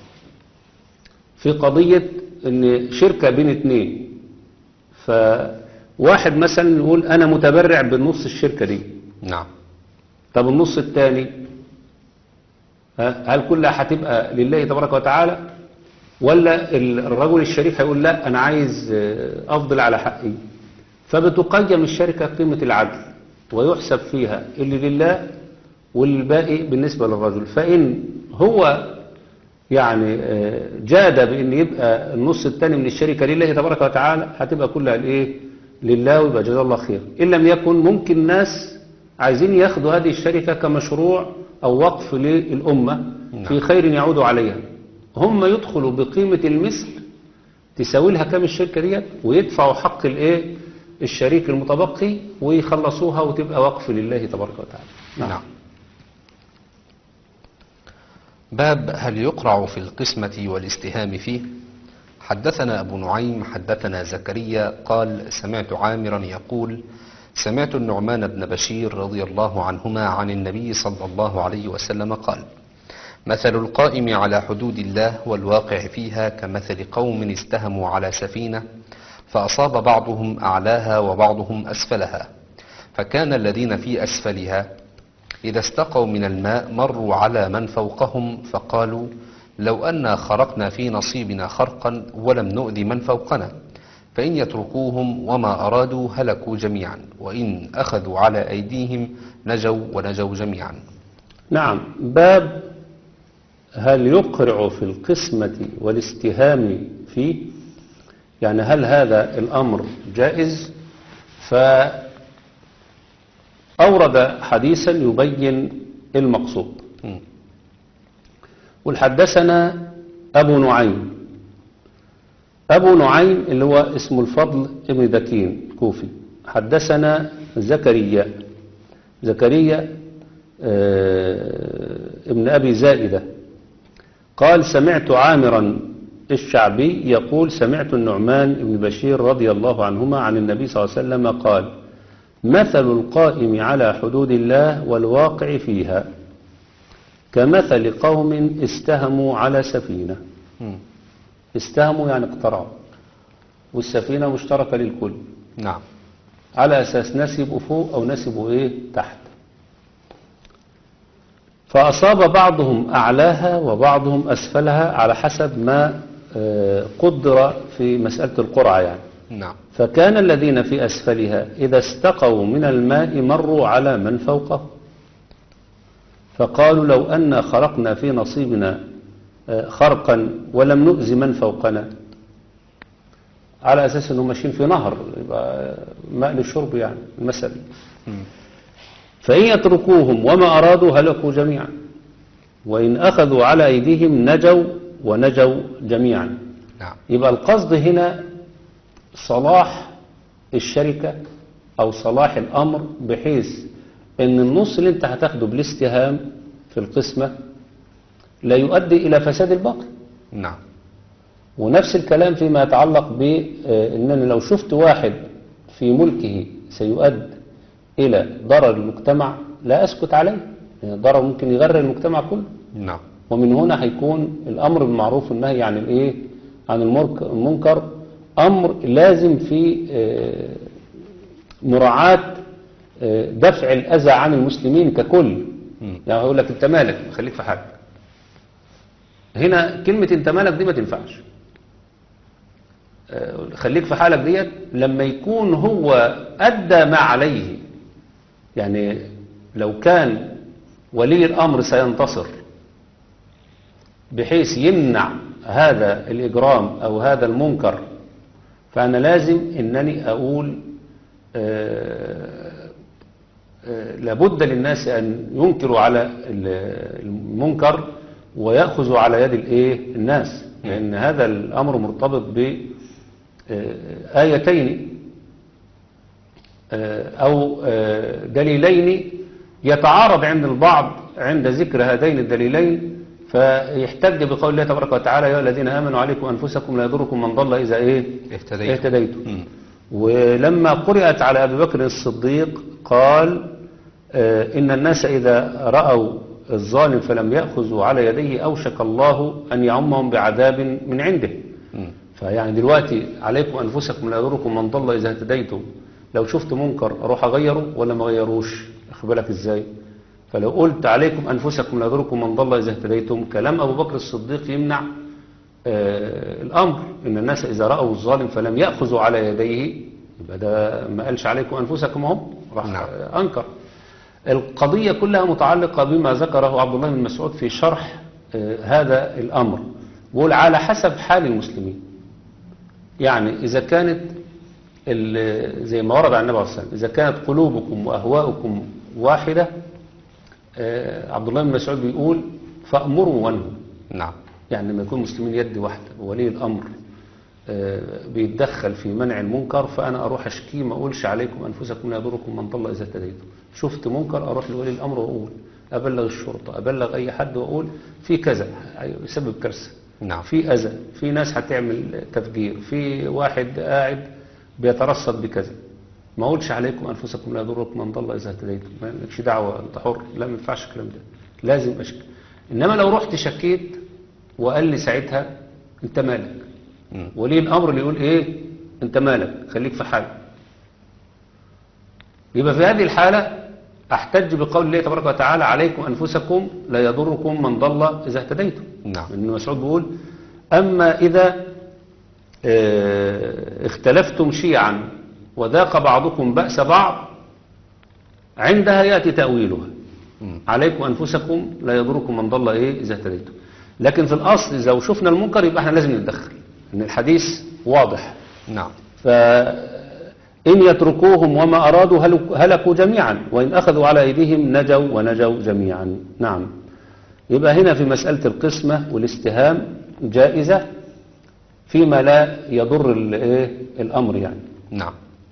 في قضية ان شركة بين اتنين، فواحد مثلا يقول انا متبرع بالنص الشركة دي. نعم. طب النص الثاني هل كلها هتبقى لله تبارك وتعالى، ولا الرجل الشريك هيقول لا انا عايز افضل على حقي؟ فبتقيم الشركة قيمة العدل ويحسب فيها اللي لله والباقي بالنسبة للرجل. فإن هو يعني جاد بأن يبقى النص الثاني من الشركة لله تبارك وتعالى هتبقى كلها الايه لله ويبقى جزاه الله خير. إن لم يكن ممكن ناس عايزين ياخدوا هذه الشركة كمشروع أو وقف للأمة في خير يعود عليها، هم يدخلوا بقيمة المثل تساوي لها كام الشركة ديت ويدفعوا حق الايه الشريك المتبقي ويخلصوها وتبقى وقف لله تبارك وتعالى. نعم. نعم. باب هل يقرع في القسمة والاستهام فيه. حدثنا أبو نعيم حدثنا زكريا قال سمعت عامرا يقول سمعت النعمان بن بشير رضي الله عنهما عن النبي صلى الله عليه وسلم قال مثل القائم على حدود الله والواقع فيها كمثل قوم استهموا على سفينة فأصاب بعضهم أعلاها وبعضهم أسفلها، فكان الذين في أسفلها إذا استقوا من الماء مروا على من فوقهم فقالوا لو أنا خرقنا في نصيبنا خرقا ولم نؤذي من فوقنا، فإن يتركوهم وما أرادوا هلكوا جميعا، وإن أخذوا على أيديهم نجوا ونجوا جميعا. نعم. باب هل يقرع في القسمة والاستهام فيه، يعني هل هذا الأمر جائز؟ فأورد حديثا يبين المقصود. والحدثنا أبو نعيم. أبو نعيم اللي هو اسمه الفضل ابن دكين كوفي. حدثنا زكريا زكريا آه ابن أبي زائدة قال سمعت عامرا الشعبي يقول سمعت النعمان بن بشير رضي الله عنهما عن النبي صلى الله عليه وسلم قال مثل القائم على حدود الله والواقع فيها كمثل قوم استهموا على سفينة. استهموا يعني اقترعوا، والسفينة مشتركة للكل. نعم. على أساس ناس يبقوا فوق أو ناس يبقوا إيه تحت. فأصاب بعضهم أعلاها وبعضهم أسفلها على حسب ما قدر في مسألة القرعة يعني. نعم. فكان الذين في أسفلها إذا استقوا من الماء مروا على من فوقه فقالوا لو أن خرقنا في نصيبنا خرقا ولم نؤذي من فوقنا، على أساس أنهم ماشيين في نهر يبقى ماء للشرب يعني المثل. فإن يتركوهم وما أرادوا هلكوا جميعا، وإن أخذوا على أيديهم نجوا ونجوا جميعا. نعم. يبقى القصد هنا صلاح الشركة أو صلاح الأمر، بحيث أن النص اللي انت هتاخده بالاستهام في القسمة لا يؤدي إلى فساد الباقي. نعم. ونفس الكلام فيما يتعلق بأنني لو شفت واحد في ملكه سيؤدي إلى ضرر المجتمع لا أسكت عليه، يعني الضرر ممكن يغرر المجتمع كله. نعم. ومن هنا هيكون الأمر بالمعروف والنهي عن الإيه عن المنكر أمر لازم في مراعاة دفع الأذى عن المسلمين ككل. يعني هقول لك أنت مالك خليك في حالك. هنا كلمة أنت مالك دي ما تنفعش. خليك في حالك ديت لما يكون هو أدى ما عليه، يعني لو كان ولي الأمر سينتصر بحيث يمنع هذا الإجرام أو هذا المنكر، فأنا لازم أنني أقول آه آه لابد للناس أن ينكروا على المنكر ويأخذوا على يد الإيه الناس، لأن هذا الأمر مرتبط بآيتين أو دليلين يتعارض عند البعض عند ذكر هذين الدليلين، فيحتج بقول الله تبارك وتعالى: يا الذين آمنوا عليكم أنفسكم لا يضركم من ضل إذا إيه اهتديتم, اهتديتم. ولما قرأت على أبي بكر الصديق قال: إن الناس إذا رأوا الظالم فلم يأخذوا على يديه أوشك الله أن يعمهم بعذاب من عنده. م. فيعني دلوقتي عليكم أنفسكم لا يضركم من ضل إذا اهتديتم، لو شفت منكر أروح أغيره ولا ما غيروش؟ أخد بالك إزاي؟ فلو قلت عليكم أنفسكم لا يضركم من ضل إذا اهتديتم، كلام أبو بكر الصديق يمنع آه الأمر. إن الناس إذا رأوا الظالم فلم يأخذوا على يديه، يبقى ده ما قالش عليكم أنفسكم، هم راح نعم. أنكر. القضية كلها متعلقة بما ذكره عبد الله بن مسعود في شرح آه هذا الأمر، بقول على حسب حال المسلمين. يعني إذا كانت زي ما ورد عن النبي عليه الصلاة والسلام: إذا كانت قلوبكم وأهواؤكم واحدة، آه عبد الله بن مسعود بيقول: فأمروا وانهوا. نعم. يعني لما يكون مسلمين يد واحدة وولي الأمر آه بيتدخل في منع المنكر، فأنا أروح أشكي، ما أقولش عليكم أنفسكم لا يضركم من ضل إذا اهتديتم. شفت منكر أروح لولي الأمر وأقول، أبلغ الشرطة، أبلغ أي حد وأقول في كذا يسبب كارثة. نعم. في أذى، في ناس هتعمل تفجير، في واحد قاعد بيترصد بكذا، ما اقولش عليكم انفسكم لا يضركم من ضل اذا اهتديتم، ما لكش دعوه انت حر. لا، ما ينفعش الكلام ده، لازم اشكي. انما لو رحت شكيت وقال لي ساعتها انت مالك، ولي الامر اللي يقول ايه انت مالك، خليك في حالك، يبقى في هذه الحاله احتج بقول الله تبارك وتعالى: عليكم انفسكم لا يضركم من ضل اذا اهتديتم. نعم. ابن مسعود بيقول: اما اذا اه اختلفتم شيعا وذاق بعضكم بأس بعض، عندها يأتي تأويلها: عليكم أنفسكم لا يضركم من ضل إيه إذا اهتديتم. لكن في الأصل لو شفنا المنكر يبقى احنا لازم نتدخل، إن الحديث واضح. نعم. فإن يتركوهم وما أرادوا هلكوا جميعا، وإن أخذوا على أيديهم نجوا ونجوا جميعا. نعم. يبقى هنا في مسألة القسمة والاستهام جائزة فيما لا يضر الأمر يعني. نعم.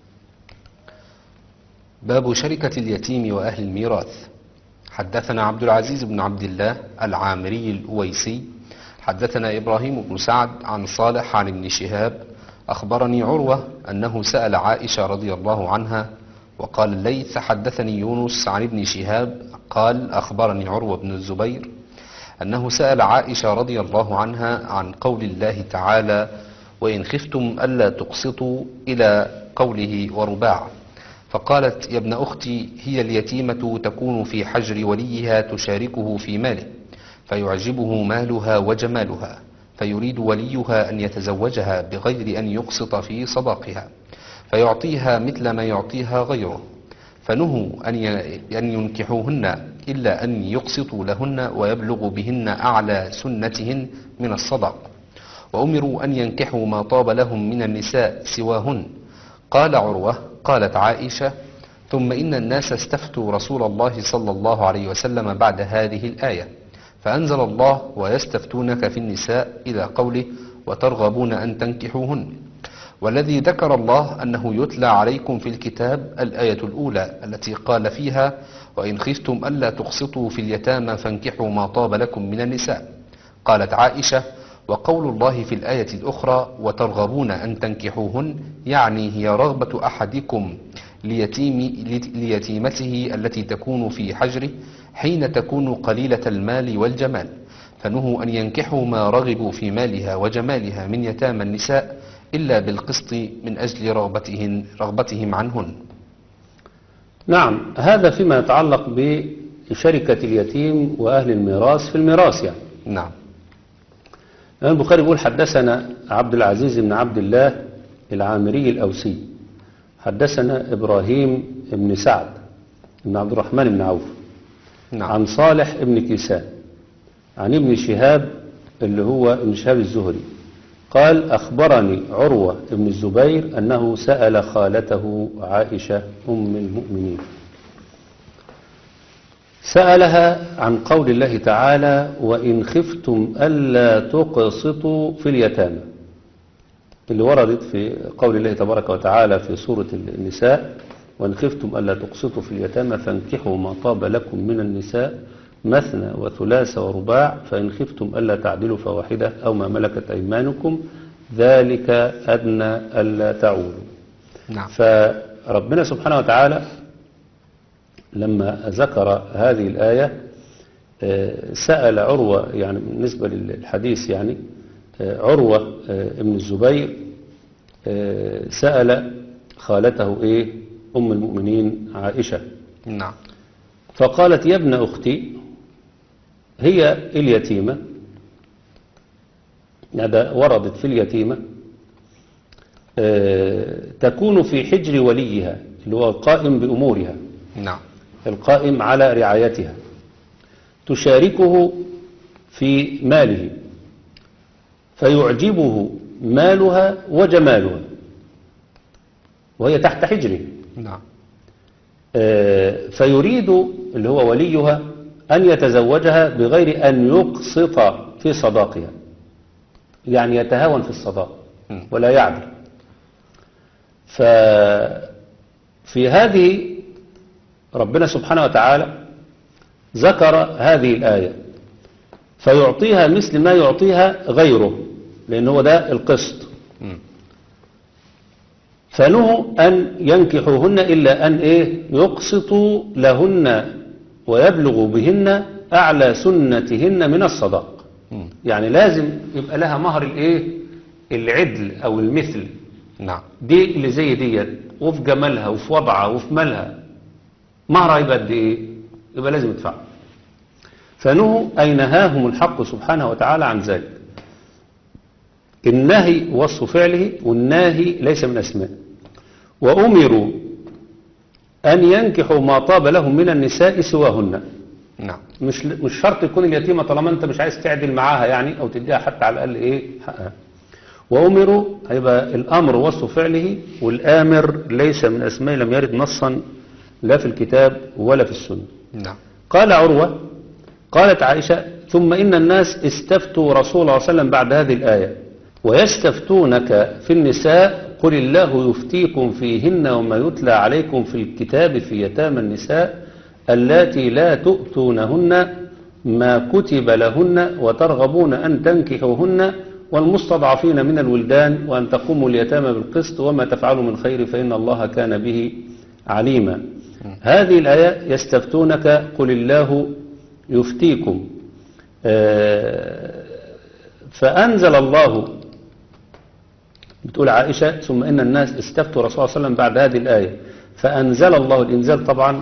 باب شركة اليتيم وأهل الميراث. حدثنا عبد العزيز بن عبد الله العامري الأويسي حدثنا إبراهيم بن سعد عن صالح عن ابن شهاب أخبرني عروة أنه سأل عائشة رضي الله عنها، وقال الليث حدثني يونس عن ابن شهاب قال أخبرني عروة بن الزبير أنه سأل عائشة رضي الله عنها عن قول الله تعالى: وإن خفتم ألا تقسطوا إلى قوله ورباع، فقالت: يا ابن أختي، هي اليتيمة تكون في حجر وليها تشاركه في ماله، فيعجبه مالها وجمالها، فيريد وليها أن يتزوجها بغير أن يقسط في صداقها، فيعطيها مثل ما يعطيها غيره، فنهوا أن ينكحوهن إلا أن يقسطوا لهن ويبلغوا بهن أعلى سنتهن من الصداق، وأمروا أن ينكحوا ما طاب لهم من النساء سواهن. قال عروة: قالت عائشة: ثم إن الناس استفتوا رسول الله صلى الله عليه وسلم بعد هذه الآية، فأنزل الله: ويستفتونك في النساء إلى قوله: وترغبون أن تنكحوهن. والذي ذكر الله أنه يتلى عليكم في الكتاب الآية الأولى التي قال فيها: وإن خفتم ألا تقسطوا في اليتامى فانكحوا ما طاب لكم من النساء. قالت عائشة: وقول الله في الآية الأخرى: وترغبون أن تنكحوهن، يعني هي رغبة أحدكم ليتيم ليتيمته التي تكون في حجره حين تكون قليلة المال والجمال، فنهوا أن ينكحوا ما رغبوا في مالها وجمالها من يتامى النساء إلا بالقسط من أجل رغبتهن رغبتهم عنهن. نعم. هذا فيما يتعلق بشركة اليتيم وأهل الميراث في الميراث يعني. نعم. البخاري يقول: حدثنا عبد العزيز بن عبد الله العامري الأوسي حدثنا إبراهيم بن سعد بن عبد الرحمن بن عوف نعم. عن صالح ابن كيسان عن ابن شهاب اللي هو ابن شهاب الزهري قال أخبرني عروة ابن الزبير أنه سأل خالته عائشة أم المؤمنين، سألها عن قول الله تعالى وإن خفتم ألا تقسطوا في اليتامى، اللي وردت في قول الله تبارك وتعالى في سورة النساء وإن خفتم ألا تقسطوا في اليتامى فانكحوا ما طاب لكم من النساء مثنى وثلاث ورباع فإن خفتم ألا تعدلوا فواحدة أو ما ملكت أيمانكم ذلك أدنى ألا تعولوا. نعم. فربنا سبحانه وتعالى لما ذكر هذه الآية سأل عروة، يعني بالنسبة للحديث يعني عروة ابن الزبير سأل خالته إيه أم المؤمنين عائشة. نعم. فقالت يا ابن أختي هي اليتيمة، هذا وردت في اليتيمة تكون في حجر وليها اللي هو القائم بأمورها. نعم. القائم على رعايتها، تشاركه في ماله فيعجبه مالها وجمالها وهي تحت حجره. نعم. فيريد اللي هو وليها أن يتزوجها بغير أن يقسط في صداقها، يعني يتهاون في الصداق ولا يعدل. ففي هذه ربنا سبحانه وتعالى ذكر هذه الآية فيعطيها مثل ما يعطيها غيره، لأن هو ده القسط. فنهوا أن ينكحوهن إلا أن إيه يقسطوا لهن ويبلغوا بهن أعلى سنتهن من الصداق. يعني لازم يبقى لها مهر الإيه العدل أو المثل. نعم. دي اللي زي ديت وفي جمالها وفي وضعها وفي مالها مهرها يبقى قد إيه؟ يبقى لازم يدفع. فنهوا أي نهاهم الحق سبحانه وتعالى عن ذلك. النهي وصف فعله والناهي ليس من أسماء. وأمروا أن ينكحوا ما طاب لهم من النساء سواهن. نعم. مش مش شرط يكون اليتيمة طالما أنت مش عايز تعدل معاها يعني أو تديها حتى على الأقل إيه حقها. وأمروا هيبقى الأمر وصف فعله والآمر ليس من أسماء لم يرد نصا لا في الكتاب ولا في السنة. نعم. قال عروة قالت عائشة ثم إن الناس استفتوا رسول الله صلى الله عليه وسلم بعد هذه الآية ويستفتونك في النساء قل الله يفتيكم فيهن وما يتلى عليكم في الكتاب في يتامى النساء اللاتي لا تؤتونهن ما كتب لهن وترغبون أن تنكحوهن والمستضعفين من الولدان وأن تقوموا اليتامى بالقسط وما تفعلوا من خير فإن الله كان به عليما. هذه الآية يستفتونك قل الله يفتيكم. فأنزل الله بتقول عائشة ثم إن الناس استفتوا رسول الله صلى الله عليه وسلم بعد هذه الآية فأنزل الله الإنزال طبعا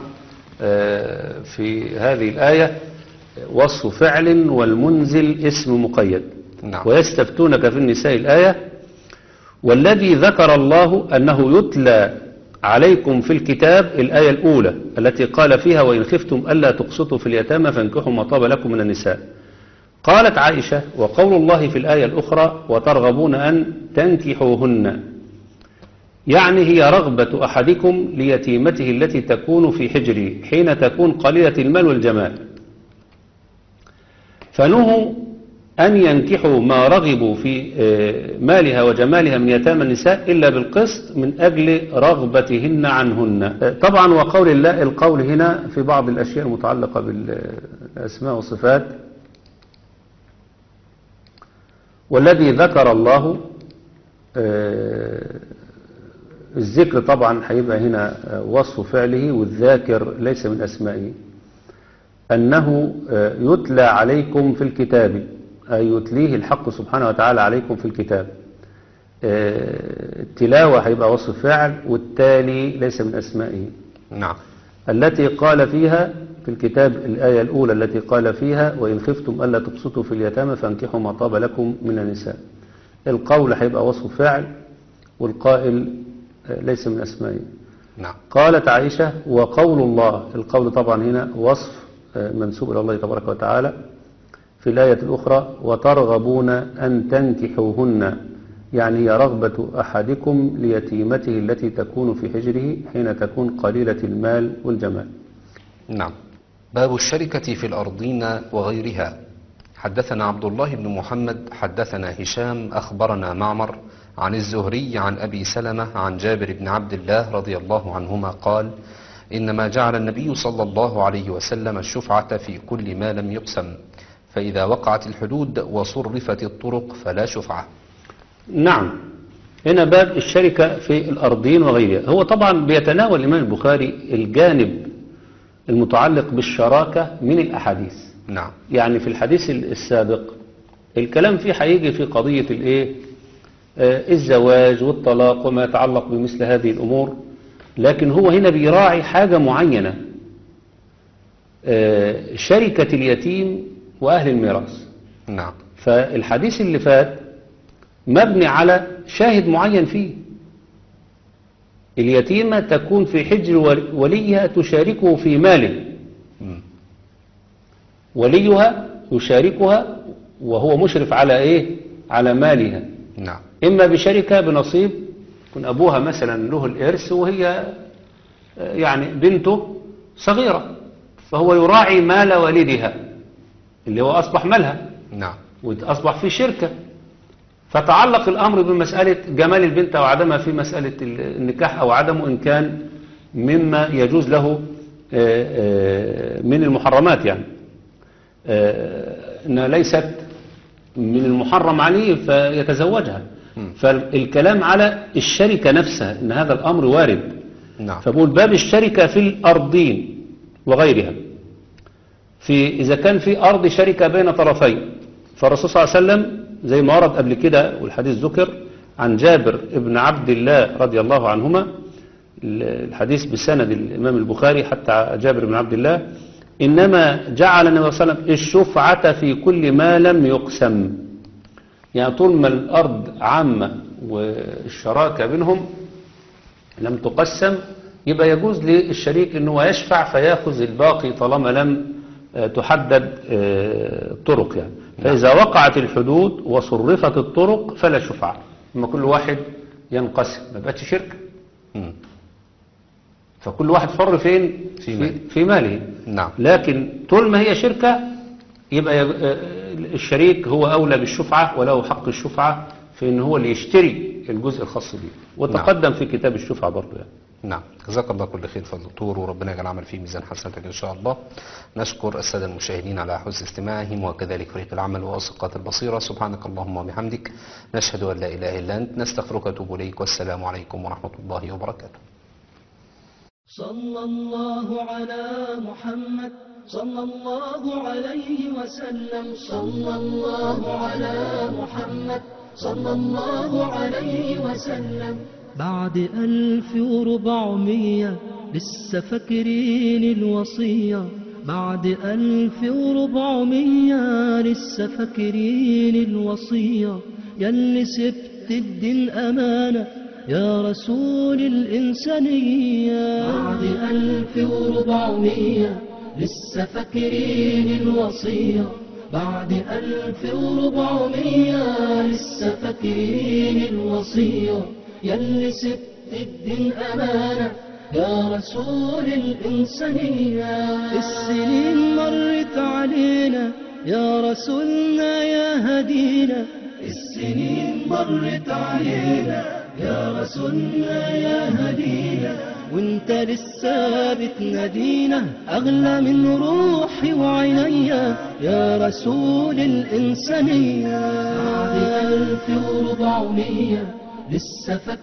في هذه الآية وصف فعل والمنزل اسم مقيد. نعم. ويستفتونك في النساء الآية والذي ذكر الله أنه يتلى عليكم في الكتاب الآية الأولى التي قال فيها وإن خفتم ألا تقسطوا في اليتامى فانكحوا ما طاب لكم من النساء. قالت عائشة وقول الله في الآية الأخرى وترغبون أن تنكحوهن يعني هي رغبة أحدكم ليتيمته التي تكون في حجره حين تكون قليلة المال والجمال. فنهوا أن ينكحوا ما رغبوا في مالها وجمالها من يتامى النساء إلا بالقسط من أجل رغبتهن عنهن. طبعا وقول الله القول هنا في بعض الأشياء المتعلقة بالأسماء والصفات والذي ذكر الله الذكر طبعا هيبقى هنا وصف فعله والذاكر ليس من أسمائه أنه يتلى عليكم في الكتاب أي يتليه الحق سبحانه وتعالى عليكم في الكتاب. التلاوة هيبقى وصف فعل والتالي ليس من أسمائه. نعم. التي قال فيها في الكتاب الآية الأولى التي قال فيها وإن خفتم ألا تقسطوا في اليتامى فانكحوا ما طاب لكم من النساء. القول هيبقى وصف فعل والقائل ليس من أسمائه. نعم. قالت عائشة: وقول الله، القول طبعا هنا وصف منسوب إلى الله تبارك وتعالى. في الآية الأخرى: وترغبون أن تنكحوهن، يعني هي رغبة أحدكم ليتيمته التي تكون في حجره حين تكون قليلة المال والجمال. نعم. باب الشركة في الأرضين وغيرها. حدثنا عبد الله بن محمد حدثنا هشام أخبرنا معمر عن الزهري عن أبي سلمة عن جابر بن عبد الله رضي الله عنهما قال: إنما جعل النبي صلى الله عليه وسلم الشفعة في كل ما لم يقسم، فإذا وقعت الحدود وصرفت الطرق فلا شفعة. نعم. هنا باب الشركة في الأرضين وغيرها. هو طبعا بيتناول الإمام البخاري الجانب المتعلق بالشراكة من الأحاديث. نعم. يعني في الحديث السابق الكلام فيه هيجي في قضية الايه آه الزواج والطلاق وما يتعلق بمثل هذه الأمور، لكن هو هنا بيراعي حاجة معينة، آه شركة اليتيم وأهل الميراث. نعم. فالحديث اللي فات مبني على شاهد معين فيه: اليتيمة تكون في حجر وليها تشاركه في ماله. م. وليها يشاركها وهو مشرف على ايه؟ على مالها. نعم. اما بشركة بنصيب، يكون ابوها مثلا له الارث وهي يعني بنته صغيرة، فهو يراعي مال والدها اللي هو اصبح مالها. نعم. واصبح في شركة، فتعلق الامر بمسألة جمال البنت او عدمها في مسألة النكاح او عدمه، ان كان مما يجوز له من المحرمات، يعني انها ليست من المحرم عليه فيتزوجها. فالكلام على الشركة نفسها ان هذا الامر وارد. نعم. فبقول باب الشركة في الارضين وغيرها. في اذا كان في ارض شركة بين طرفين، فالرسول صلى الله عليه وسلم زي ما ورد قبل كده والحديث ذكر عن جابر ابن عبد الله رضي الله عنهما، الحديث بسند الامام البخاري حتى جابر بن عبد الله: إنما جعل النبي صلى الله عليه وسلم الشفعة في كل ما لم يقسم. يعني طول ما الأرض عامة والشراكة بينهم لم تقسم، يبقى يجوز للشريك أنه يشفع فيأخذ الباقي طالما لم تحدد الطرق. يعني فإذا وقعت الحدود وصرفت الطرق فلا شفعة، اما كل واحد ينقسم، ما بقتش شركة. م. فكل واحد حر فين؟ في, في, في ماله. نعم. لكن طول ما هي شركة يبقى الشريك هو أولى بالشفعة وله حق الشفعة في أنه هو اللي يشتري الجزء الخاص به، وتقدم نعم. في كتاب الشفعة برضه يعني. نعم. جزاك الله كل خير فضل دكتور، وربنا يجعل عمل فيه ميزان حسناتك إن شاء الله. نشكر السادة المشاهدين على حسن استماعهم، وكذلك فريق العمل وأسقاط البصيرة. سبحانك اللهم وبحمدك، نشهد أن لا إله إلا أنت، نستغفرك ونتوب إليك، والسلام عليكم ورحمة الله وبركاته. صلى الله على محمد صلى الله عليه وسلم. صلى الله على محمد صلى الله عليه وسلم. بعد ألف وربعمية لسه فاكرين الوصية. بعد ألف وربعمية لسه فاكرين الوصية. ياللي سبت الدين أمانة يا رسول الإنسانية. بعد ألف وربعمية لسه فاكرين الوصية. بعد ألف وربعمية لسه فاكرين الوصية. ياللي سبت الدين أمانة يا رسول الإنسانية. السنين مرت علينا يا رسولنا يا هدينا. السنين مرت علينا يا رسولنا يا هدينا. وانت لسه بتنادينا أغلى من روحي وعينيا يا رسول الإنسانية. بعد ألف وربعمية لسه